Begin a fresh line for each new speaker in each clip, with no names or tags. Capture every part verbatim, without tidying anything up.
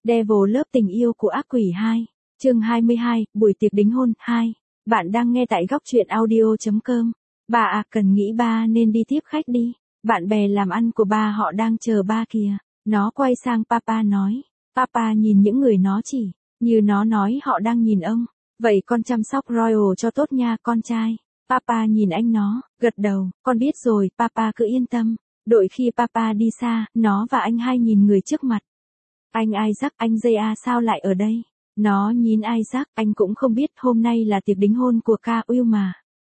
Devil lớp tình yêu của ác quỷ hai. Chương hai mươi hai, buổi tiệc đính hôn hai. Bạn đang nghe tại góc truyện audio chấm com. Bà à, cần nghĩ ba nên đi tiếp khách đi. Bạn bè làm ăn của ba họ đang chờ ba kìa. Nó quay sang Papa nói. Papa nhìn những người nó chỉ, như nó nói họ đang nhìn ông. Vậy con chăm sóc Royal cho tốt nha con trai. Papa nhìn anh nó, gật đầu, con biết rồi, Papa cứ yên tâm. Đợi khi Papa đi xa, nó và anh hai nhìn người trước mặt. Anh Isaac, anh J A sao lại ở đây? Nó nhìn Isaac, anh cũng không biết hôm nay là tiệc đính hôn của Ca Will mà.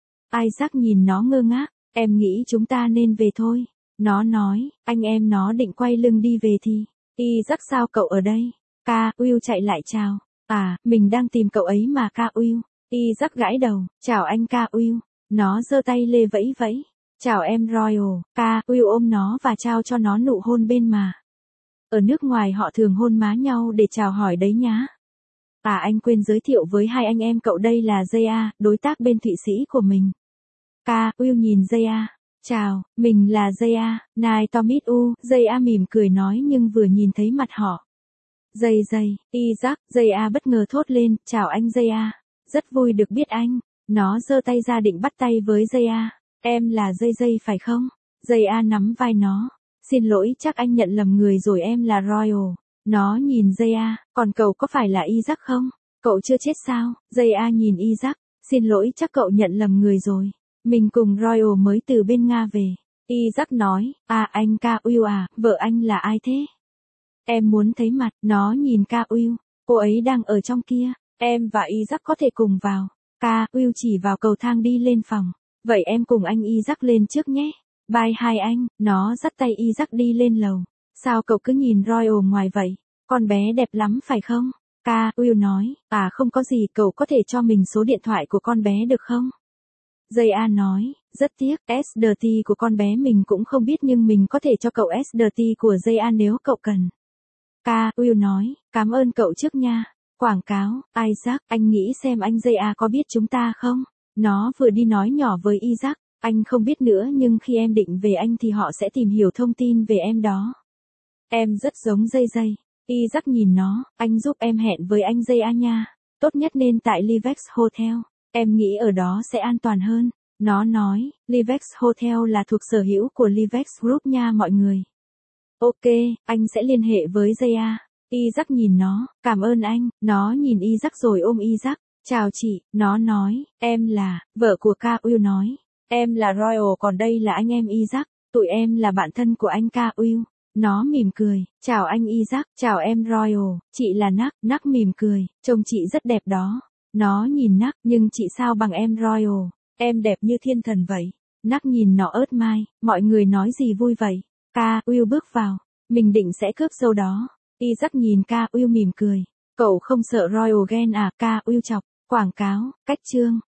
Isaac nhìn nó ngơ ngác, em nghĩ chúng ta nên về thôi. Nó nói, anh em nó định quay lưng đi về thì. Isaac sao cậu ở đây? Ca Will chạy lại chào. À, mình đang tìm cậu ấy mà Ca Will. Isaac gãi đầu, chào anh Ca Will. Nó giơ tay lê vẫy vẫy. Chào em Royal. Ca Will ôm nó và trao cho nó nụ hôn bên mà. Ở nước ngoài họ thường hôn má nhau để chào hỏi đấy nhá. À anh quên giới thiệu với hai anh em cậu đây là J A, đối tác bên Thụy Sĩ của mình. Ca Will nhìn J A. Chào, mình là J A, nice to meet you. J A mỉm cười nói nhưng vừa nhìn thấy mặt họ. Dây dây, Isaac, J A bất ngờ thốt lên, chào anh J A. Rất vui được biết anh. Nó giơ tay ra định bắt tay với J A. Em là Dây dây phải không? J A nắm vai nó. Xin lỗi chắc anh nhận lầm người rồi em là Royal. Nó nhìn J A, còn cậu có phải là Isaac không? Cậu chưa chết sao? J A nhìn Isaac. Xin lỗi chắc cậu nhận lầm người rồi. Mình cùng Royal mới từ bên Nga về. Isaac nói, à anh Ca Will à, vợ anh là ai thế? Em muốn thấy mặt. Nó nhìn Ca Will. Cô ấy đang ở trong kia. Em và Isaac có thể cùng vào. Ca Will chỉ vào cầu thang đi lên phòng. Vậy em cùng anh Isaac lên trước nhé. Bye hai anh. Nó dắt tay Isaac đi lên lầu. Sao cậu cứ nhìn Royal ngoài vậy? Con bé đẹp lắm phải không? Ca Will nói, à không có gì, cậu có thể cho mình số điện thoại của con bé được không? J A nói, rất tiếc, ét đê tê của con bé mình cũng không biết nhưng mình có thể cho cậu ét đê tê của J A nếu cậu cần. Ca Will nói, cảm ơn cậu trước nha. Quảng cáo, Isaac, anh nghĩ xem anh J A có biết chúng ta không? Nó vừa đi nói nhỏ với Isaac, anh không biết nữa nhưng khi em định về anh thì họ sẽ tìm hiểu thông tin về em đó. Em rất giống Dây Dây. Isaac nhìn nó, anh giúp em hẹn với anh J A nha. Tốt nhất nên tại Livex Hotel. Em nghĩ ở đó sẽ an toàn hơn. Nó nói, Livex Hotel là thuộc sở hữu của Livex Group nha mọi người. Ok, anh sẽ liên hệ với J A. Isaac nhìn nó, cảm ơn anh. Nó nhìn Isaac rồi ôm Isaac. Chào chị, nó nói, em là, vợ của Ca Will nói. Em là Royal còn đây là anh em Isaac. Tụi em là bạn thân của anh Ca Will. Nó mỉm cười, chào anh Isaac, chào em Royal, chị là Nắc, Nắc mỉm cười, trông chị rất đẹp đó. Nó nhìn Nắc, nhưng chị sao bằng em Royal, em đẹp như thiên thần vậy. Nắc nhìn nó ớt mai, mọi người nói gì vui vậy. Ca Will bước vào, mình định sẽ cướp dâu đó. Isaac nhìn Ca Will mỉm cười, cậu không sợ Royal ghen à? Ca Will chọc, quảng cáo, cách chương.